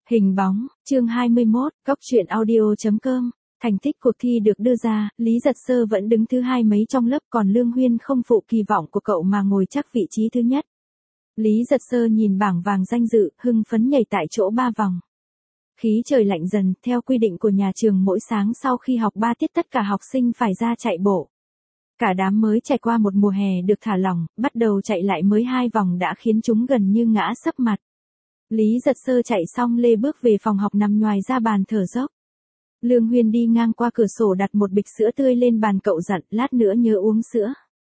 Hình bóng, chương 21, Góc truyện audio.com. Thành tích cuộc thi được đưa ra, Lý Giật Sơ vẫn đứng thứ hai mấy trong lớp, còn Lương Huyên không phụ kỳ vọng của cậu mà ngồi chắc vị trí thứ nhất. Lý Giật Sơ nhìn bảng vàng danh dự, hưng phấn nhảy tại chỗ 3 vòng. Khí trời lạnh dần, theo quy định của nhà trường mỗi sáng sau khi học 3 tiết tất cả học sinh phải ra chạy bộ. Cả đám mới trải qua một mùa hè được thả lỏng, bắt đầu chạy lại mới 2 vòng đã khiến chúng gần như ngã sấp mặt. Lý Giật Sơ chạy xong lê bước về phòng học nằm nhoài ra bàn thở dốc. Lương Huyên đi ngang qua cửa sổ đặt một bịch sữa tươi lên bàn, cậu dặn lát nữa nhớ uống sữa.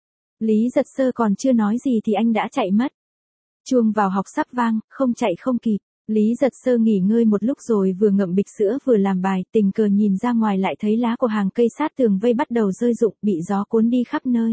Lý Giật Sơ còn chưa nói gì thì anh đã chạy mất. Chuông vào học sắp vang, không chạy không kịp. Lý Giật Sơ nghỉ ngơi một lúc rồi vừa ngậm bịch sữa vừa làm bài, tình cờ nhìn ra ngoài lại thấy lá của hàng cây sát tường vây bắt đầu rơi rụng, bị gió cuốn đi khắp nơi.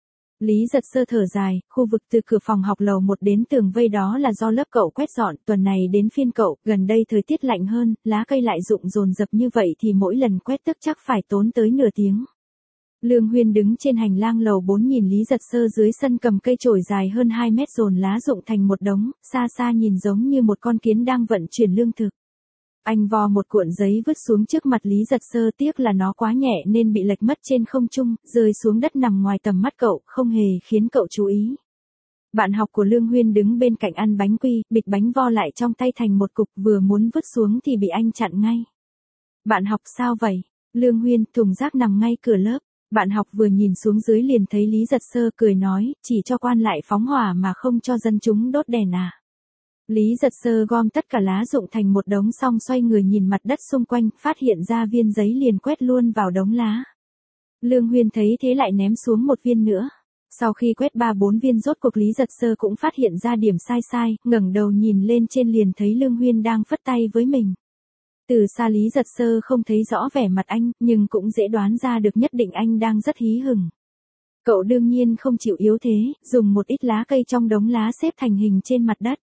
Lý Giật Sơ thở dài, khu vực từ cửa phòng học lầu 1 đến tường vây đó là do lớp cậu quét dọn, tuần này đến phiên cậu, gần đây thời tiết lạnh hơn, lá cây lại rụng dồn dập như vậy thì mỗi lần quét tức chắc phải tốn tới nửa tiếng. Lương Huyên đứng trên hành lang lầu 4 nhìn Lý Giật Sơ dưới sân cầm cây chổi dài hơn 2 mét dồn lá rụng thành một đống, xa xa nhìn giống như một con kiến đang vận chuyển lương thực. Anh vò một cuộn giấy vứt xuống trước mặt Lý Giật Sơ, tiếc là nó quá nhẹ nên bị lệch mất trên không trung, rơi xuống đất nằm ngoài tầm mắt cậu, không hề khiến cậu chú ý. Bạn học của Lương Huyên đứng bên cạnh ăn bánh quy, bịch bánh vo lại trong tay thành một cục, vừa muốn vứt xuống thì bị anh chặn ngay. Bạn học sao vậy? Lương Huyên, thùng rác nằm ngay cửa lớp. Bạn học vừa nhìn xuống dưới liền thấy Lý Giật Sơ, cười nói, chỉ cho quan lại phóng hỏa mà không cho dân chúng đốt đèn à. Lý Giật Sơ gom tất cả lá rụng thành một đống xong xoay người nhìn mặt đất xung quanh, phát hiện ra viên giấy liền quét luôn vào đống lá. Lương Huyên thấy thế lại ném xuống một viên nữa. Sau khi quét 3-4 viên rốt cuộc Lý Giật Sơ cũng phát hiện ra điểm sai, ngẩng đầu nhìn lên trên liền thấy Lương Huyên đang phất tay với mình. Từ xa Lý Giật Sơ không thấy rõ vẻ mặt anh, nhưng cũng dễ đoán ra được nhất định anh đang rất hí hửng. Cậu đương nhiên không chịu yếu thế, dùng một ít lá cây trong đống lá xếp thành hình trên mặt đất.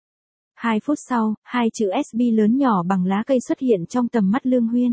2 phút sau, 2 chữ SB lớn nhỏ bằng lá cây xuất hiện trong tầm mắt Lương Huyên.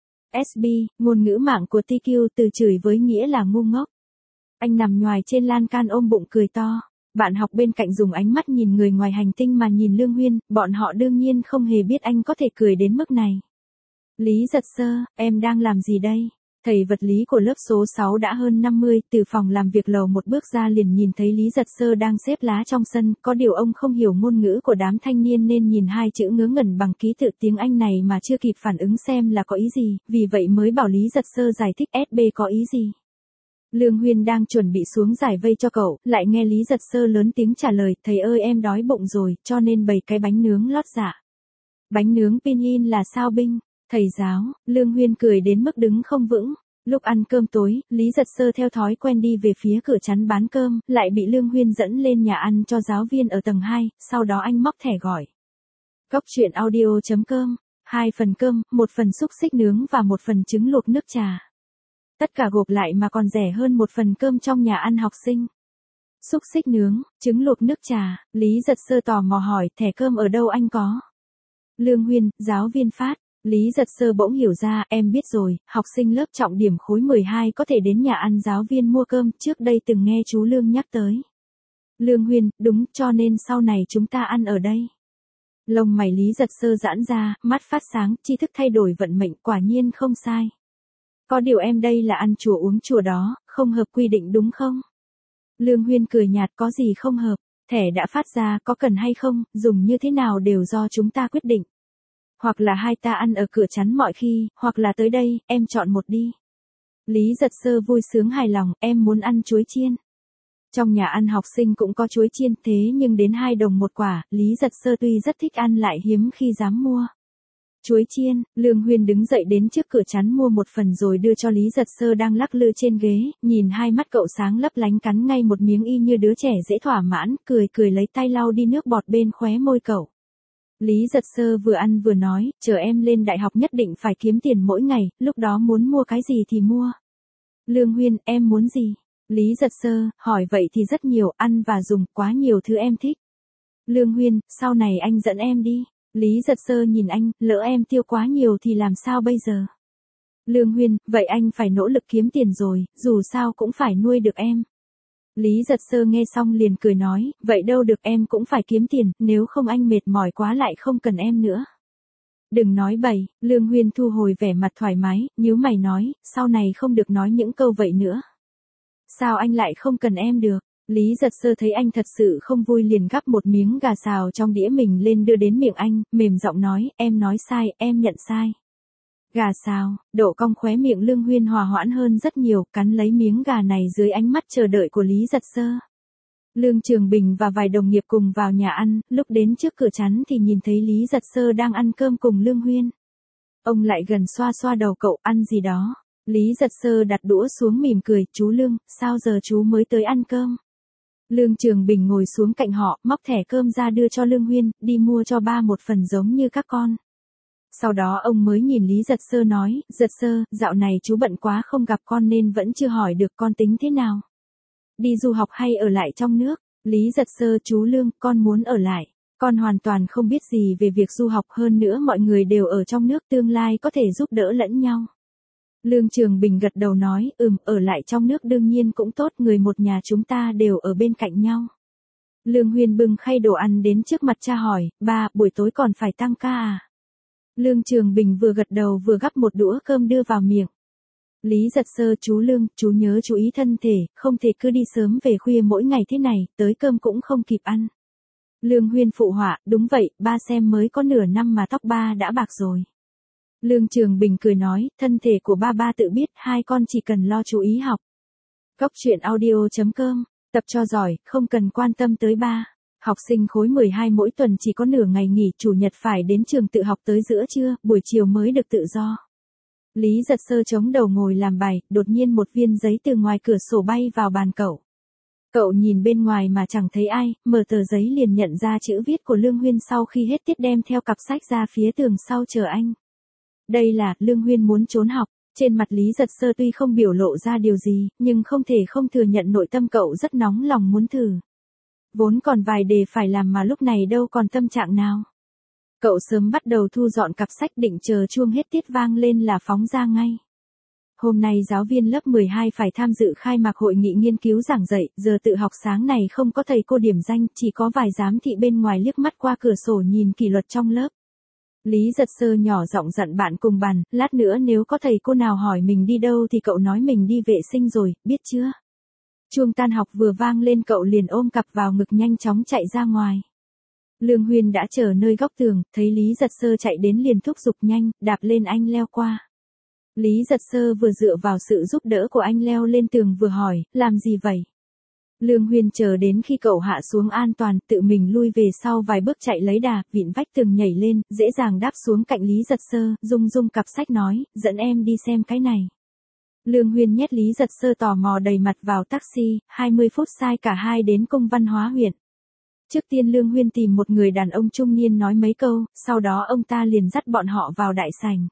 SB, ngôn ngữ mạng của TQ, từ chửi với nghĩa là ngu ngốc. Anh nằm nhoài trên lan can ôm bụng cười to. Bạn học bên cạnh dùng ánh mắt nhìn người ngoài hành tinh mà nhìn Lương Huyên, bọn họ đương nhiên không hề biết anh có thể cười đến mức này. Lý Giật Sơ, em đang làm gì đây? Thầy vật lý của lớp số 6 đã hơn 50, từ phòng làm việc lầu 1 bước ra liền nhìn thấy Lý Giật Sơ đang xếp lá trong sân, có điều ông không hiểu ngôn ngữ của đám thanh niên nên nhìn 2 chữ ngớ ngẩn bằng ký tự tiếng Anh này mà chưa kịp phản ứng xem là có ý gì, vì vậy mới bảo Lý Giật Sơ giải thích SB có ý gì. Lương Huyên đang chuẩn bị xuống giải vây cho cậu, lại nghe Lý Giật Sơ lớn tiếng trả lời, thầy ơi em đói bụng rồi, cho nên bày cái bánh nướng lót dạ. Bánh nướng pinyin là sao binh? Thầy giáo, Lương Huyên cười đến mức đứng không vững. Lúc ăn cơm tối, Lý Giật Sơ theo thói quen đi về phía cửa chắn bán cơm, lại bị Lương Huyên dẫn lên nhà ăn cho giáo viên ở tầng 2, sau đó anh móc thẻ gọi. Góc truyện audio.com, 2 phần cơm, 1 phần xúc xích nướng và 1 phần trứng luộc nước trà. Tất cả gộp lại mà còn rẻ hơn 1 phần cơm trong nhà ăn học sinh. Xúc xích nướng, trứng luộc nước trà, Lý Giật Sơ tò mò hỏi, thẻ cơm ở đâu anh có? Lương Huyên, giáo viên phát. Lý Giật Sơ bỗng hiểu ra, em biết rồi, học sinh lớp trọng điểm khối 12 có thể đến nhà ăn giáo viên mua cơm, trước đây từng nghe chú Lương nhắc tới. Lương Huyên, đúng, cho nên sau này chúng ta ăn ở đây. Lông mày Lý Giật Sơ giãn ra, mắt phát sáng, tri thức thay đổi vận mệnh, quả nhiên không sai. Có điều em đây là ăn chùa uống chùa đó, không hợp quy định đúng không? Lương Huyên cười nhạt, có gì không hợp, thẻ đã phát ra, có cần hay không, dùng như thế nào đều do chúng ta quyết định. Hoặc là hai ta ăn ở cửa chắn mọi khi, hoặc là tới đây, em chọn một đi. Lý Giật Sơ vui sướng hài lòng, em muốn ăn chuối chiên. Trong nhà ăn học sinh cũng có chuối chiên, thế nhưng đến 2 đồng một quả, Lý Giật Sơ tuy rất thích ăn lại hiếm khi dám mua. Chuối chiên, Lương Huyên đứng dậy đến trước cửa chắn mua 1 phần rồi đưa cho Lý Giật Sơ đang lắc lư trên ghế, nhìn 2 mắt cậu sáng lấp lánh cắn ngay một miếng y như đứa trẻ dễ thỏa mãn, cười lấy tay lau đi nước bọt bên khóe môi cậu. Lý Giật Sơ vừa ăn vừa nói, chờ em lên đại học nhất định phải kiếm tiền mỗi ngày, lúc đó muốn mua cái gì thì mua. Lương Huyên, em muốn gì? Lý Giật Sơ, hỏi vậy thì rất nhiều, ăn và dùng, quá nhiều thứ em thích. Lương Huyên, sau này anh dẫn em đi. Lý Giật Sơ nhìn anh, lỡ em tiêu quá nhiều thì làm sao bây giờ? Lương Huyên, vậy anh phải nỗ lực kiếm tiền rồi, dù sao cũng phải nuôi được em. Lý Giật Sơ nghe xong liền cười nói, vậy đâu được, em cũng phải kiếm tiền, nếu không anh mệt mỏi quá lại không cần em nữa. Đừng nói bậy, Lương Huyên thu hồi vẻ mặt thoải mái, nhíu mày nói, sau này không được nói những câu vậy nữa. Sao anh lại không cần em được? Lý Giật Sơ thấy anh thật sự không vui liền gắp một miếng gà xào trong đĩa mình lên đưa đến miệng anh, mềm giọng nói, em nói sai, em nhận sai. Gà xào, độ cong khóe miệng Lương Huyên hòa hoãn hơn rất nhiều, cắn lấy miếng gà này dưới ánh mắt chờ đợi của Lý Giật Sơ. Lương Trường Bình và vài đồng nghiệp cùng vào nhà ăn, lúc đến trước cửa chắn thì nhìn thấy Lý Giật Sơ đang ăn cơm cùng Lương Huyên. Ông lại gần xoa xoa đầu cậu, ăn gì đó. Lý Giật Sơ đặt đũa xuống mỉm cười, chú Lương, sao giờ chú mới tới ăn cơm? Lương Trường Bình ngồi xuống cạnh họ, móc thẻ cơm ra đưa cho Lương Huyên, đi mua cho ba một phần giống như các con. Sau đó ông mới nhìn Lý Giật Sơ nói, Giật Sơ, dạo này chú bận quá không gặp con nên vẫn chưa hỏi được con tính thế nào. Đi du học hay ở lại trong nước? Lý Giật Sơ, chú Lương, con muốn ở lại. Con hoàn toàn không biết gì về việc du học, hơn nữa mọi người đều ở trong nước, tương lai có thể giúp đỡ lẫn nhau. Lương Trường Bình gật đầu nói, ở lại trong nước đương nhiên cũng tốt, người một nhà chúng ta đều ở bên cạnh nhau. Lương Huyên bưng khay đồ ăn đến trước mặt cha hỏi, ba, buổi tối còn phải tăng ca à? Lương Trường Bình vừa gật đầu vừa gắp một đũa cơm đưa vào miệng. Lý Giật Sơ, chú Lương, chú nhớ chú ý thân thể, không thể cứ đi sớm về khuya mỗi ngày thế này, tới cơm cũng không kịp ăn. Lương Huyên phụ họa, đúng vậy, ba xem mới có nửa năm mà tóc ba đã bạc rồi. Lương Trường Bình cười nói, thân thể của ba tự biết, hai con chỉ cần lo chú ý học. Cóc truyện audio.com, tập cho giỏi, không cần quan tâm tới ba. Học sinh khối 12 mỗi tuần chỉ có nửa ngày nghỉ, chủ nhật phải đến trường tự học tới giữa trưa, buổi chiều mới được tự do. Lý Giật Sơ chống đầu ngồi làm bài, đột nhiên một viên giấy từ ngoài cửa sổ bay vào bàn cậu. Cậu nhìn bên ngoài mà chẳng thấy ai, mở tờ giấy liền nhận ra chữ viết của Lương Huyên, sau khi hết tiết đem theo cặp sách ra phía tường sau chờ anh. Đây là, Lương Huyên muốn trốn học. Trên mặt Lý Giật Sơ tuy không biểu lộ ra điều gì, nhưng không thể không thừa nhận nội tâm cậu rất nóng lòng muốn thử. Vốn còn vài đề phải làm mà lúc này đâu còn tâm trạng nào. Cậu sớm bắt đầu thu dọn cặp sách, định chờ chuông hết tiết vang lên là phóng ra ngay. Hôm nay giáo viên lớp 12 phải tham dự khai mạc hội nghị nghiên cứu giảng dạy, giờ tự học sáng này không có thầy cô điểm danh, chỉ có vài giám thị bên ngoài liếc mắt qua cửa sổ nhìn kỷ luật trong lớp. Lý Giật Sơ nhỏ giọng dặn bạn cùng bàn, lát nữa nếu có thầy cô nào hỏi mình đi đâu thì cậu nói mình đi vệ sinh rồi, biết chưa? Chuông tan học vừa vang lên cậu liền ôm cặp vào ngực nhanh chóng chạy ra ngoài. Lương Huyên đã chờ nơi góc tường, thấy Lý Giật Sơ chạy đến liền thúc giục nhanh, đạp lên anh leo qua. Lý Giật Sơ vừa dựa vào sự giúp đỡ của anh leo lên tường vừa hỏi, làm gì vậy? Lương Huyên chờ đến khi cậu hạ xuống an toàn, tự mình lui về sau vài bước chạy lấy đà, vịn vách tường nhảy lên, dễ dàng đáp xuống cạnh Lý Giật Sơ, rung cặp sách nói, dẫn em đi xem cái này. Lương Huyên nhét Lý Giật Sơ tò mò đầy mặt vào taxi, 20 phút sai cả hai đến Cung Văn Hóa huyện. Trước tiên Lương Huyên tìm một người đàn ông trung niên nói mấy câu, sau đó ông ta liền dắt bọn họ vào đại sảnh.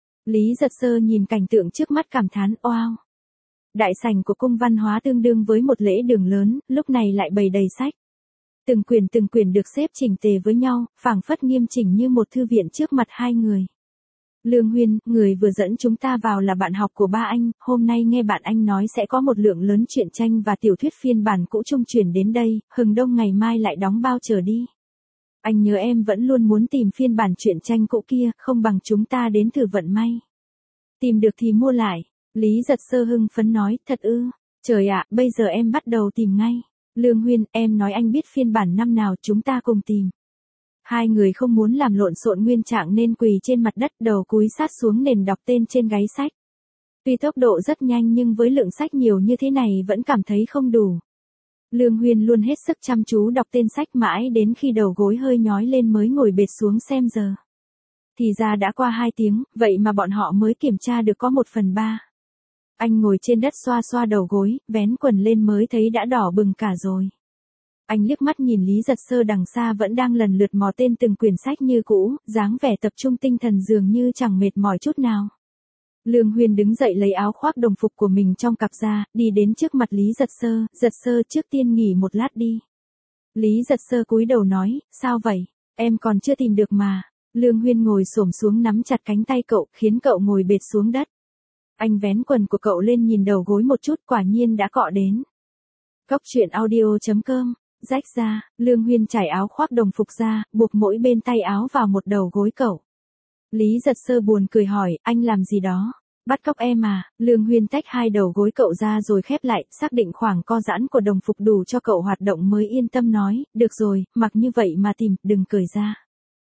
Lý Giật Sơ nhìn cảnh tượng trước mắt cảm thán, wow. Đại sảnh của Cung Văn Hóa tương đương với một lễ đường lớn, lúc này lại bày đầy sách. Từng quyển được xếp chỉnh tề với nhau, phảng phất nghiêm chỉnh như một thư viện trước mặt hai người. Lương Huyên, người vừa dẫn chúng ta vào là bạn học của ba anh, hôm nay nghe bạn anh nói sẽ có một lượng lớn truyện tranh và tiểu thuyết phiên bản cũ trung chuyển đến đây, hừng đông ngày mai lại đóng bao chờ đi. Anh nhớ em vẫn luôn muốn tìm phiên bản truyện tranh cũ kia, không bằng chúng ta đến thử vận may. Tìm được thì mua lại. Lý Giật Sơ hưng phấn nói, thật ư, trời ạ, bây giờ em bắt đầu tìm ngay. Lương Huyên, em nói anh biết phiên bản năm nào, chúng ta cùng tìm. Hai người không muốn làm lộn xộn nguyên trạng nên quỳ trên mặt đất, đầu cúi sát xuống nền đọc tên trên gáy sách. Tuy tốc độ rất nhanh nhưng với lượng sách nhiều như thế này vẫn cảm thấy không đủ. Lương Huyên luôn hết sức chăm chú đọc tên sách mãi đến khi đầu gối hơi nhói lên mới ngồi bệt xuống xem giờ. Thì ra đã qua 2 tiếng, vậy mà bọn họ mới kiểm tra được có 1/3. Anh ngồi trên đất xoa xoa đầu gối, vén quần lên mới thấy đã đỏ bừng cả rồi. Anh liếc mắt nhìn Lý Giật Sơ đằng xa vẫn đang lần lượt mò tên từng quyển sách như cũ, dáng vẻ tập trung tinh thần dường như chẳng mệt mỏi chút nào. Lương Huyên đứng dậy lấy áo khoác đồng phục của mình trong cặp ra, đi đến trước mặt Lý Giật Sơ trước tiên nghỉ một lát đi. Lý Giật Sơ cúi đầu nói, sao vậy, em còn chưa tìm được mà. Lương Huyên ngồi xổm xuống nắm chặt cánh tay cậu, khiến cậu ngồi bệt xuống đất. Anh vén quần của cậu lên nhìn đầu gối một chút, quả nhiên đã cọ đến. Cóc truyện audio.com, rách ra, Lương Huyên trải áo khoác đồng phục ra, buộc mỗi bên tay áo vào một đầu gối cậu. Lý Giật Sơ buồn cười hỏi, anh làm gì đó? Bắt cóc em à? Lương Huyên tách hai đầu gối cậu ra rồi khép lại, xác định khoảng co giãn của đồng phục đủ cho cậu hoạt động mới yên tâm nói, được rồi, mặc như vậy mà tìm, đừng cởi ra.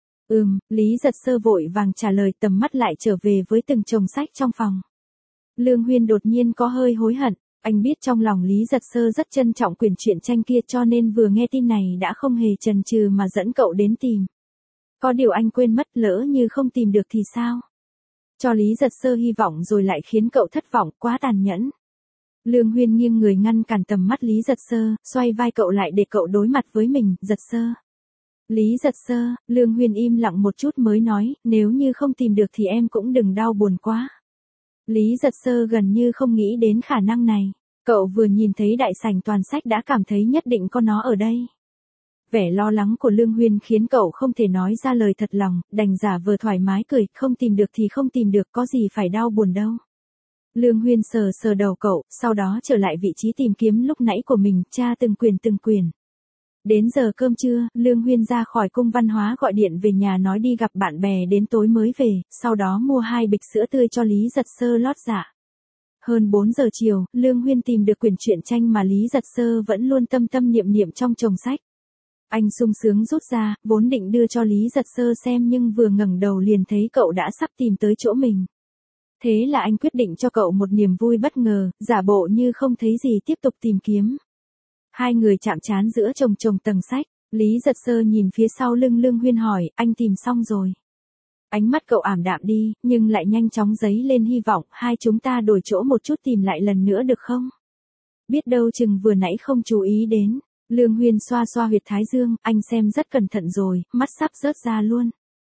Lý Giật Sơ vội vàng trả lời, tầm mắt lại trở về với từng chồng sách trong phòng. Lương Huyên đột nhiên có hơi hối hận, anh biết trong lòng Lý Giật Sơ rất trân trọng quyển truyện tranh kia cho nên vừa nghe tin này đã không hề chần chừ mà dẫn cậu đến tìm. Có điều anh quên mất, lỡ như không tìm được thì sao? Cho Lý Giật Sơ hy vọng rồi lại khiến cậu thất vọng, quá tàn nhẫn. Lương Huyên nghiêng người ngăn cản tầm mắt Lý Giật Sơ, xoay vai cậu lại để cậu đối mặt với mình, Giật Sơ. Lý Giật Sơ, Lương Huyên im lặng một chút mới nói, nếu như không tìm được thì em cũng đừng đau buồn quá. Lý Giật Sơ gần như không nghĩ đến khả năng này, cậu vừa nhìn thấy đại sảnh toàn sách đã cảm thấy nhất định có nó ở đây. Vẻ lo lắng của Lương Huyên khiến cậu không thể nói ra lời thật lòng, đành giả vờ thoải mái cười, không tìm được thì không tìm được, có gì phải đau buồn đâu. Lương Huyên sờ sờ đầu cậu, sau đó trở lại vị trí tìm kiếm lúc nãy của mình, tra từng quyển. Đến giờ cơm trưa, Lương Huyên ra khỏi cung văn hóa gọi điện về nhà nói đi gặp bạn bè đến tối mới về, sau đó mua 2 bịch sữa tươi cho Lý Giật Sơ lót dạ. Hơn 4 giờ chiều, Lương Huyên tìm được quyển truyện tranh mà Lý Giật Sơ vẫn luôn tâm tâm niệm niệm trong chồng sách. Anh sung sướng rút ra, vốn định đưa cho Lý Giật Sơ xem nhưng vừa ngẩng đầu liền thấy cậu đã sắp tìm tới chỗ mình. Thế là anh quyết định cho cậu một niềm vui bất ngờ, giả bộ như không thấy gì tiếp tục tìm kiếm. Hai người chạm trán giữa chồng tầng sách, Lý Giật Sơ nhìn phía sau lưng Lương Huyên hỏi, anh tìm xong rồi. Ánh mắt cậu ảm đạm đi, nhưng lại nhanh chóng dấy lên hy vọng, hai chúng ta đổi chỗ một chút tìm lại lần nữa được không? Biết đâu chừng vừa nãy không chú ý đến. Lương Huyên xoa xoa huyệt thái dương, anh xem rất cẩn thận rồi, mắt sắp rớt ra luôn.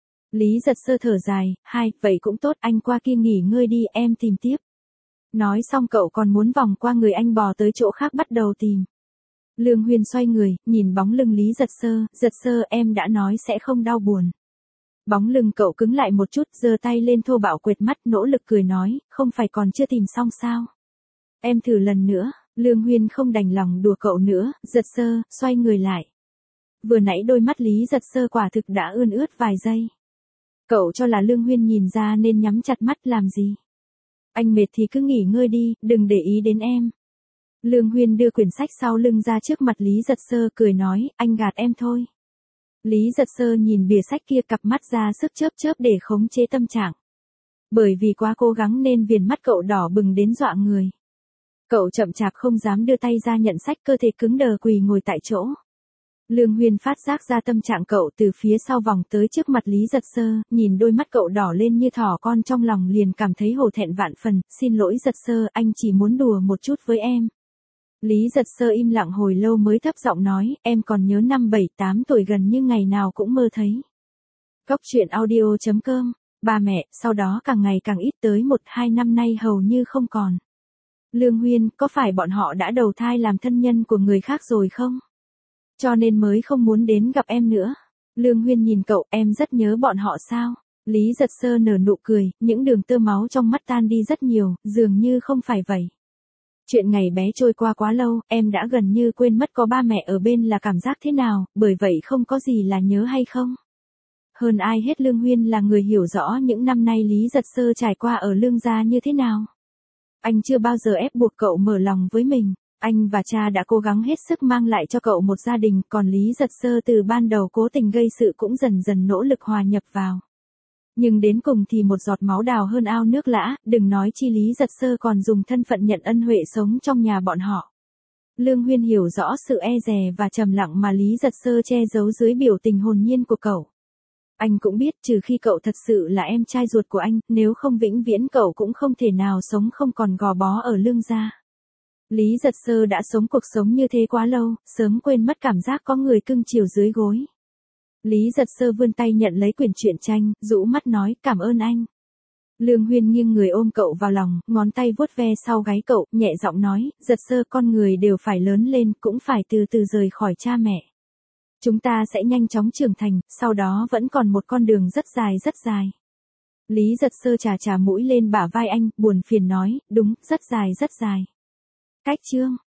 Lý Giật Sơ thở dài, vậy cũng tốt, anh qua kia nghỉ ngơi đi, em tìm tiếp. Nói xong cậu còn muốn vòng qua người anh bò tới chỗ khác bắt đầu tìm. Lương Huyên xoay người, nhìn bóng lưng Lý Giật Sơ, em đã nói sẽ không đau buồn. Bóng lưng cậu cứng lại một chút, giơ tay lên thô bạo quệt mắt, nỗ lực cười nói, không phải còn chưa tìm xong sao? Em thử lần nữa. Lương Huyên không đành lòng đùa cậu nữa, Giật Sơ, xoay người lại. Vừa nãy đôi mắt Lý Giật Sơ quả thực đã ươn ướt vài giây. Cậu cho là Lương Huyên nhìn ra nên nhắm chặt mắt làm gì. Anh mệt thì cứ nghỉ ngơi đi, đừng để ý đến em. Lương Huyên đưa quyển sách sau lưng ra trước mặt Lý Giật Sơ cười nói, anh gạt em thôi. Lý Giật Sơ nhìn bìa sách kia, cặp mắt ra sức chớp để khống chế tâm trạng. Bởi vì quá cố gắng nên viền mắt cậu đỏ bừng đến dọa người. Cậu chậm chạp không dám đưa tay ra nhận sách, cơ thể cứng đờ quỳ ngồi tại chỗ. Lương Huyên phát giác ra tâm trạng cậu từ phía sau vòng tới trước mặt Lý Giật Sơ, nhìn đôi mắt cậu đỏ lên như thỏ con trong lòng liền cảm thấy hổ thẹn vạn phần, xin lỗi Giật Sơ, anh chỉ muốn đùa một chút với em. Lý Giật Sơ im lặng hồi lâu mới thấp giọng nói, em còn nhớ năm 7-8 tuổi gần như ngày nào cũng mơ thấy. Cóc truyện audio.com, ba mẹ, sau đó càng ngày càng ít, tới 1-2 năm nay hầu như không còn. Lương Huyên, có phải bọn họ đã đầu thai làm thân nhân của người khác rồi không? Cho nên mới không muốn đến gặp em nữa. Lương Huyên nhìn cậu, em rất nhớ bọn họ sao? Lý Giật Sơ nở nụ cười, những đường tơ máu trong mắt tan đi rất nhiều, dường như không phải vậy. Chuyện ngày bé trôi qua quá lâu, em đã gần như quên mất có ba mẹ ở bên là cảm giác thế nào, bởi vậy không có gì là nhớ hay không? Hơn ai hết Lương Huyên là người hiểu rõ những năm nay Lý Giật Sơ trải qua ở Lương gia như thế nào. Anh chưa bao giờ ép buộc cậu mở lòng với mình. Anh và cha đã cố gắng hết sức mang lại cho cậu một gia đình, còn Lý Giật Sơ từ ban đầu cố tình gây sự cũng dần dần nỗ lực hòa nhập vào. Nhưng đến cùng thì một giọt máu đào hơn ao nước lã, đừng nói chi Lý Giật Sơ còn dùng thân phận nhận ân huệ sống trong nhà bọn họ. Lương Huyên hiểu rõ sự e dè và trầm lặng mà Lý Giật Sơ che giấu dưới biểu tình hồn nhiên của cậu. Anh cũng biết trừ khi cậu thật sự là em trai ruột của anh, nếu không vĩnh viễn cậu cũng không thể nào sống không còn gò bó ở Lương gia. Lý Giật Sơ đã sống cuộc sống như thế quá lâu, sớm quên mất cảm giác có người cưng chiều dưới gối. Lý Giật Sơ vươn tay nhận lấy quyển truyện tranh, rũ mắt nói, cảm ơn anh. Lương Huyên nghiêng người ôm cậu vào lòng, ngón tay vuốt ve sau gáy cậu, nhẹ giọng nói, Giật Sơ, con người đều phải lớn lên, cũng phải từ từ rời khỏi cha mẹ. Chúng ta sẽ nhanh chóng trưởng thành, sau đó vẫn còn một con đường rất dài. Lý Giật Sơ chà mũi lên bả vai anh, buồn phiền nói, đúng, rất dài. Cách chương